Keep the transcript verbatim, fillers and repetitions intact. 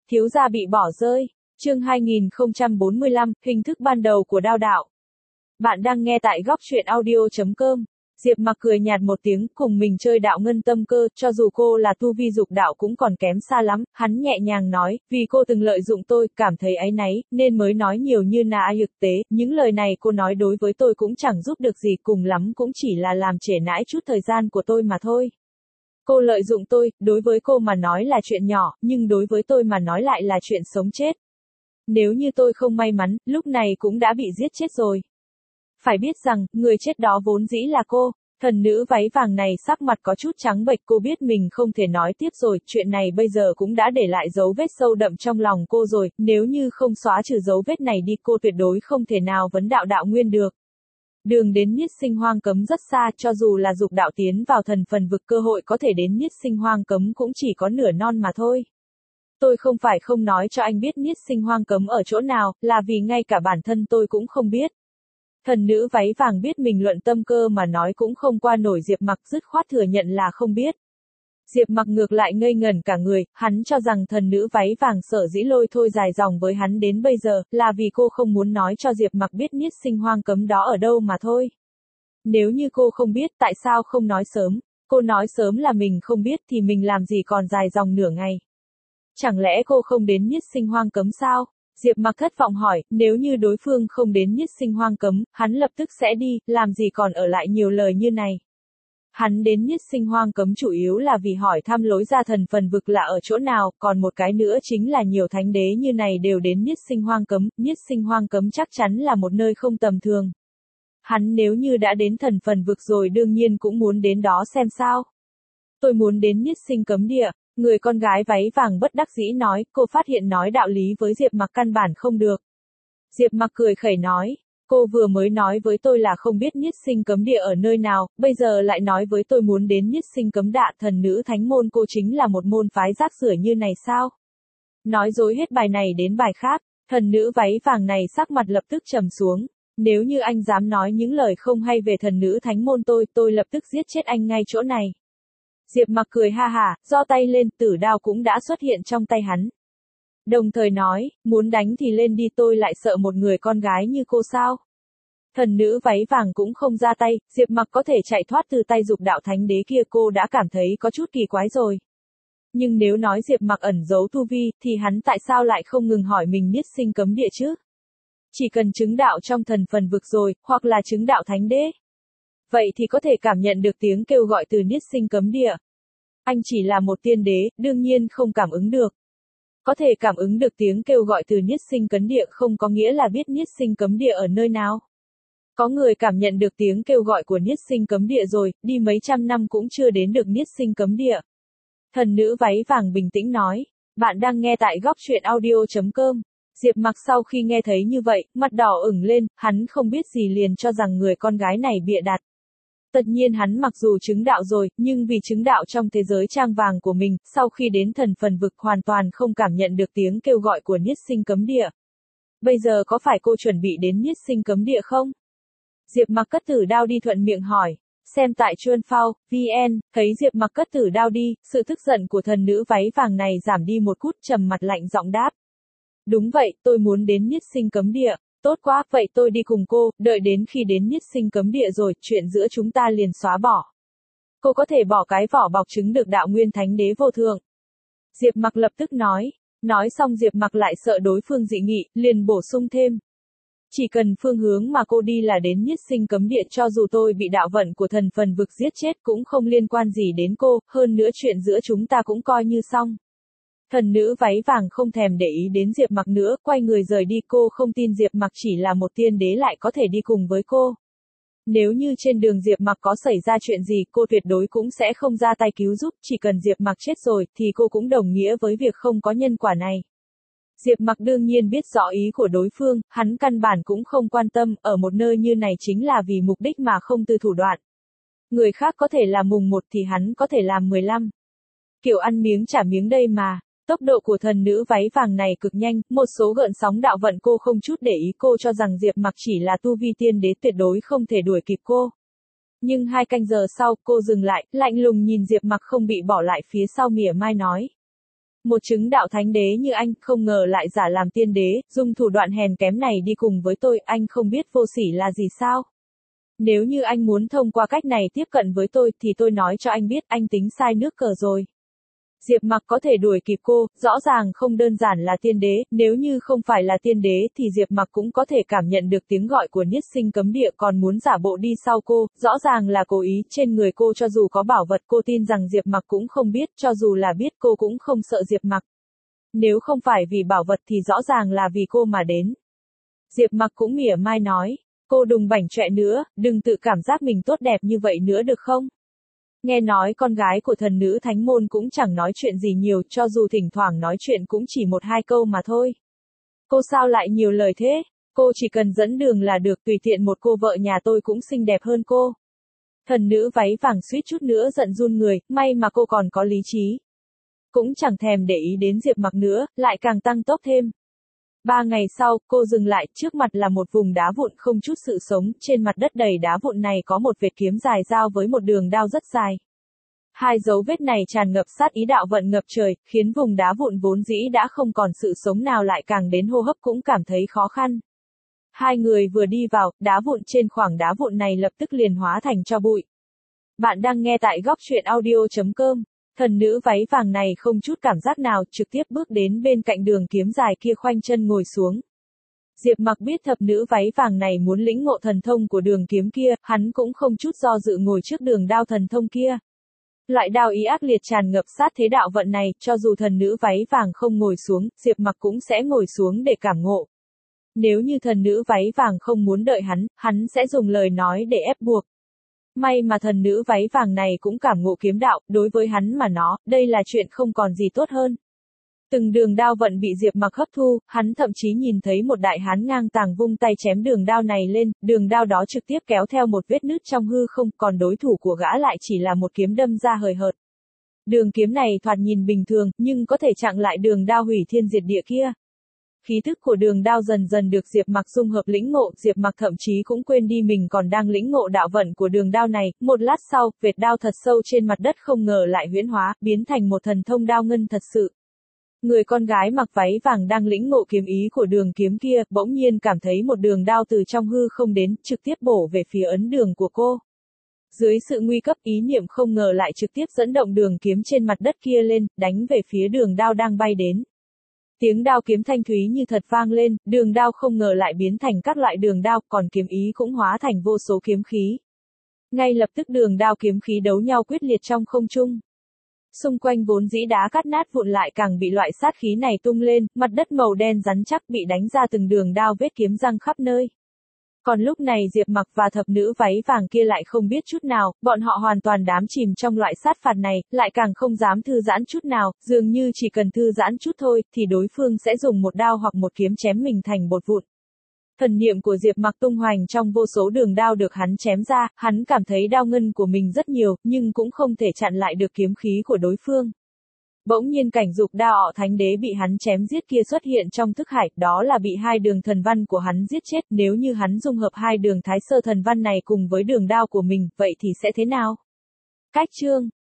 Thiếu gia bị bỏ rơi. Chương hai nghìn không trăm bốn mươi lăm, hình thức ban đầu của đao đạo. Bạn đang nghe tại góc truyện audio chấm com. Diệp Mặc cười nhạt một tiếng, cùng mình chơi đạo ngân tâm cơ, cho dù cô là tu vi dục đạo cũng còn kém xa lắm, hắn nhẹ nhàng nói, vì cô từng lợi dụng tôi, cảm thấy áy náy, nên mới nói nhiều như nà ai thực tế, những lời này cô nói đối với tôi cũng chẳng giúp được gì, cùng lắm cũng chỉ là làm trễ nãi chút thời gian của tôi mà thôi. Cô lợi dụng tôi, đối với cô mà nói là chuyện nhỏ, nhưng đối với tôi mà nói lại là chuyện sống chết. Nếu như tôi không may mắn, lúc này cũng đã bị giết chết rồi. Phải biết rằng, người chết đó vốn dĩ là cô. Thần nữ váy vàng này sắc mặt có chút trắng bệch, cô biết mình không thể nói tiếp rồi, chuyện này bây giờ cũng đã để lại dấu vết sâu đậm trong lòng cô rồi, nếu như không xóa trừ dấu vết này đi cô tuyệt đối không thể nào vấn đạo đạo nguyên được. Đường đến niết sinh hoang cấm rất xa, cho dù là dục đạo tiến vào thần phần vực cơ hội có thể đến niết sinh hoang cấm cũng chỉ có nửa non mà thôi. Tôi không phải không nói cho anh biết niết sinh hoang cấm ở chỗ nào, là vì ngay cả bản thân tôi cũng không biết. Thần nữ váy vàng biết mình luận tâm cơ mà nói cũng không qua nổi Diệp Mặc, dứt khoát thừa nhận là không biết. Diệp Mặc ngược lại ngây ngẩn cả người, hắn cho rằng thần nữ váy vàng sở dĩ lôi thôi dài dòng với hắn đến bây giờ, là vì cô không muốn nói cho Diệp Mặc biết niết sinh hoang cấm đó ở đâu mà thôi. Nếu như cô không biết, tại sao không nói sớm? Cô nói sớm là mình không biết thì mình làm gì còn dài dòng nửa ngày. Chẳng lẽ cô không đến niết sinh hoang cấm sao? Diệp Mặc thất vọng hỏi, nếu như đối phương không đến niết sinh hoang cấm, hắn lập tức sẽ đi, làm gì còn ở lại nhiều lời như này. Hắn đến niết sinh hoang cấm chủ yếu là vì hỏi thăm lối ra thần phần vực là ở chỗ nào, còn một cái nữa chính là nhiều thánh đế như này đều đến niết sinh hoang cấm, niết sinh hoang cấm chắc chắn là một nơi không tầm thường. Hắn nếu như đã đến thần phần vực rồi đương nhiên cũng muốn đến đó xem sao. Tôi muốn đến niết sinh cấm địa. Người con gái váy vàng bất đắc dĩ nói, cô phát hiện nói đạo lý với Diệp Mặc căn bản không được. Diệp Mặc cười khẩy nói, cô vừa mới nói với tôi là không biết niết sinh cấm địa ở nơi nào, bây giờ lại nói với tôi muốn đến niết sinh cấm đạ, thần nữ thánh môn cô chính là một môn phái rác rưởi như này sao? Nói dối hết bài này đến bài khác, thần nữ váy vàng này sắc mặt lập tức trầm xuống. Nếu như anh dám nói những lời không hay về thần nữ thánh môn tôi, tôi lập tức giết chết anh ngay chỗ này. Diệp Mặc cười ha hả, giơ tay lên, tử đao cũng đã xuất hiện trong tay hắn. Đồng thời nói, muốn đánh thì lên đi, tôi lại sợ một người con gái như cô sao? Thần nữ váy vàng cũng không ra tay, Diệp Mặc có thể chạy thoát từ tay dục đạo thánh đế kia cô đã cảm thấy có chút kỳ quái rồi. Nhưng nếu nói Diệp Mặc ẩn giấu tu vi, thì hắn tại sao lại không ngừng hỏi mình niết sinh cấm địa chứ? Chỉ cần chứng đạo trong thần phần vực rồi, hoặc là chứng đạo thánh đế. Vậy thì có thể cảm nhận được tiếng kêu gọi từ niết sinh cấm địa. Anh chỉ là một tiên đế, đương nhiên không cảm ứng được. Có thể cảm ứng được tiếng kêu gọi từ niết sinh cấm địa không có nghĩa là biết niết sinh cấm địa ở nơi nào. Có người cảm nhận được tiếng kêu gọi của niết sinh cấm địa rồi, đi mấy trăm năm cũng chưa đến được niết sinh cấm địa. Thần nữ váy vàng bình tĩnh nói, bạn đang nghe tại góc truyện audio chấm com. Diệp Mặc sau khi nghe thấy như vậy, mặt đỏ ửng lên, hắn không biết gì liền cho rằng người con gái này bịa đặt. Tất nhiên hắn mặc dù chứng đạo rồi, nhưng vì chứng đạo trong thế giới trang vàng của mình, sau khi đến thần phần vực hoàn toàn không cảm nhận được tiếng kêu gọi của niết sinh cấm địa. Bây giờ có phải cô chuẩn bị đến niết sinh cấm địa không? Diệp Mặc cất tử đao đi thuận miệng hỏi. Xem tại Chuan Phao, vn, thấy Diệp Mặc cất tử đao đi, sự tức giận của thần nữ váy vàng này giảm đi một chút, trầm mặt lạnh giọng đáp. Đúng vậy, tôi muốn đến niết sinh cấm địa. Tốt quá, vậy tôi đi cùng cô, đợi đến khi đến niết sinh cấm địa rồi, chuyện giữa chúng ta liền xóa bỏ. Cô có thể bỏ cái vỏ bọc chứng được đạo nguyên thánh đế vô thượng. Diệp Mặc lập tức nói. Nói xong Diệp Mặc lại sợ đối phương dị nghị, liền bổ sung thêm. Chỉ cần phương hướng mà cô đi là đến niết sinh cấm địa, cho dù tôi bị đạo vận của thần phần vực giết chết cũng không liên quan gì đến cô, hơn nữa chuyện giữa chúng ta cũng coi như xong. Thần nữ váy vàng không thèm để ý đến Diệp Mặc nữa, quay người rời đi, cô không tin Diệp Mặc chỉ là một tiên đế lại có thể đi cùng với cô. Nếu như trên đường Diệp Mặc có xảy ra chuyện gì, cô tuyệt đối cũng sẽ không ra tay cứu giúp, chỉ cần Diệp Mặc chết rồi, thì cô cũng đồng nghĩa với việc không có nhân quả này. Diệp Mặc đương nhiên biết rõ ý của đối phương, hắn căn bản cũng không quan tâm, ở một nơi như này chính là vì mục đích mà không từ thủ đoạn. Người khác có thể làm mùng một thì hắn có thể làm mười lăm. Kiểu ăn miếng trả miếng đây mà. Tốc độ của thần nữ váy vàng này cực nhanh, một số gợn sóng đạo vận cô không chút để ý, cô cho rằng Diệp Mặc chỉ là tu vi tiên đế tuyệt đối không thể đuổi kịp cô. Nhưng hai canh giờ sau, cô dừng lại, lạnh lùng nhìn Diệp Mặc không bị bỏ lại phía sau mỉa mai nói. Một chứng đạo thánh đế như anh, không ngờ lại giả làm tiên đế, dùng thủ đoạn hèn kém này đi cùng với tôi, anh không biết vô sỉ là gì sao? Nếu như anh muốn thông qua cách này tiếp cận với tôi, thì tôi nói cho anh biết, anh tính sai nước cờ rồi. Diệp Mặc có thể đuổi kịp cô, rõ ràng không đơn giản là tiên đế, nếu như không phải là tiên đế thì Diệp Mặc cũng có thể cảm nhận được tiếng gọi của Niết Sinh Cấm Địa, còn muốn giả bộ đi sau cô, rõ ràng là cố ý, trên người cô cho dù có bảo vật cô tin rằng Diệp Mặc cũng không biết, cho dù là biết cô cũng không sợ Diệp Mặc. Nếu không phải vì bảo vật thì rõ ràng là vì cô mà đến. Diệp Mặc cũng mỉa mai nói, cô đừng bảnh chọe nữa, đừng tự cảm giác mình tốt đẹp như vậy nữa được không? Nghe nói con gái của thần nữ thánh môn cũng chẳng nói chuyện gì nhiều, cho dù thỉnh thoảng nói chuyện cũng chỉ một hai câu mà thôi. Cô sao lại nhiều lời thế? Cô chỉ cần dẫn đường là được, tùy tiện một cô vợ nhà tôi cũng xinh đẹp hơn cô. Thần nữ váy vàng suýt chút nữa giận run người, may mà cô còn có lý trí. Cũng chẳng thèm để ý đến Diệp Mặc nữa, lại càng tăng tốc thêm. Ba ngày sau, cô dừng lại, trước mặt là một vùng đá vụn không chút sự sống, trên mặt đất đầy đá vụn này có một vệt kiếm dài dao với một đường đao rất dài. Hai dấu vết này tràn ngập sát ý đạo vận ngập trời, khiến vùng đá vụn vốn dĩ đã không còn sự sống nào lại càng đến hô hấp cũng cảm thấy khó khăn. Hai người vừa đi vào, đá vụn trên khoảng đá vụn này lập tức liền hóa thành tro bụi. Bạn đang nghe tại góc truyện audio chấm com. Thần nữ váy vàng này không chút cảm giác nào, trực tiếp bước đến bên cạnh đường kiếm dài kia khoanh chân ngồi xuống. Diệp Mặc biết thập nữ váy vàng này muốn lĩnh ngộ thần thông của đường kiếm kia, hắn cũng không chút do dự ngồi trước đường đao thần thông kia. Loại đao ý ác liệt tràn ngập sát thế đạo vận này, cho dù thần nữ váy vàng không ngồi xuống, Diệp Mặc cũng sẽ ngồi xuống để cảm ngộ. Nếu như thần nữ váy vàng không muốn đợi hắn, hắn sẽ dùng lời nói để ép buộc. May mà thần nữ váy vàng này cũng cảm ngộ kiếm đạo, đối với hắn mà nó, đây là chuyện không còn gì tốt hơn. Từng đường đao vận bị Diệp Mặc hấp thu, hắn thậm chí nhìn thấy một đại hán ngang tàng vung tay chém đường đao này lên, đường đao đó trực tiếp kéo theo một vết nứt trong hư không, còn đối thủ của gã lại chỉ là một kiếm đâm ra hời hợt. Đường kiếm này thoạt nhìn bình thường, nhưng có thể chặn lại đường đao hủy thiên diệt địa kia. Khí thức của đường đao dần dần được Diệp Mặc dung hợp lĩnh ngộ, Diệp Mặc thậm chí cũng quên đi mình còn đang lĩnh ngộ đạo vận của đường đao này, một lát sau, vệt đao thật sâu trên mặt đất không ngờ lại huyễn hóa, biến thành một thần thông đao ngân thật sự. Người con gái mặc váy vàng đang lĩnh ngộ kiếm ý của đường kiếm kia, bỗng nhiên cảm thấy một đường đao từ trong hư không đến, trực tiếp bổ về phía ấn đường của cô. Dưới sự nguy cấp, ý niệm không ngờ lại trực tiếp dẫn động đường kiếm trên mặt đất kia lên, đánh về phía đường đao đang bay đến. Tiếng đao kiếm thanh thúy như thật vang lên, đường đao không ngờ lại biến thành các loại đường đao, còn kiếm ý cũng hóa thành vô số kiếm khí. Ngay lập tức đường đao kiếm khí đấu nhau quyết liệt trong không trung. Xung quanh vốn dĩ đá cắt nát vụn lại càng bị loại sát khí này tung lên, mặt đất màu đen rắn chắc bị đánh ra từng đường đao vết kiếm răng khắp nơi. Còn lúc này Diệp Mặc và thập nữ váy vàng kia lại không biết chút nào, bọn họ hoàn toàn đắm chìm trong loại sát phạt này, lại càng không dám thư giãn chút nào, dường như chỉ cần thư giãn chút thôi, thì đối phương sẽ dùng một đao hoặc một kiếm chém mình thành bột vụn. Thần niệm của Diệp Mặc tung hoành trong vô số đường đao được hắn chém ra, hắn cảm thấy đao ngân của mình rất nhiều, nhưng cũng không thể chặn lại được kiếm khí của đối phương. Bỗng nhiên cảnh dục đao ọ thánh đế bị hắn chém giết kia xuất hiện trong thức hải, đó là bị hai đường thần văn của hắn giết chết, nếu như hắn dung hợp hai đường thái sơ thần văn này cùng với đường đao của mình, vậy thì sẽ thế nào? Cách chương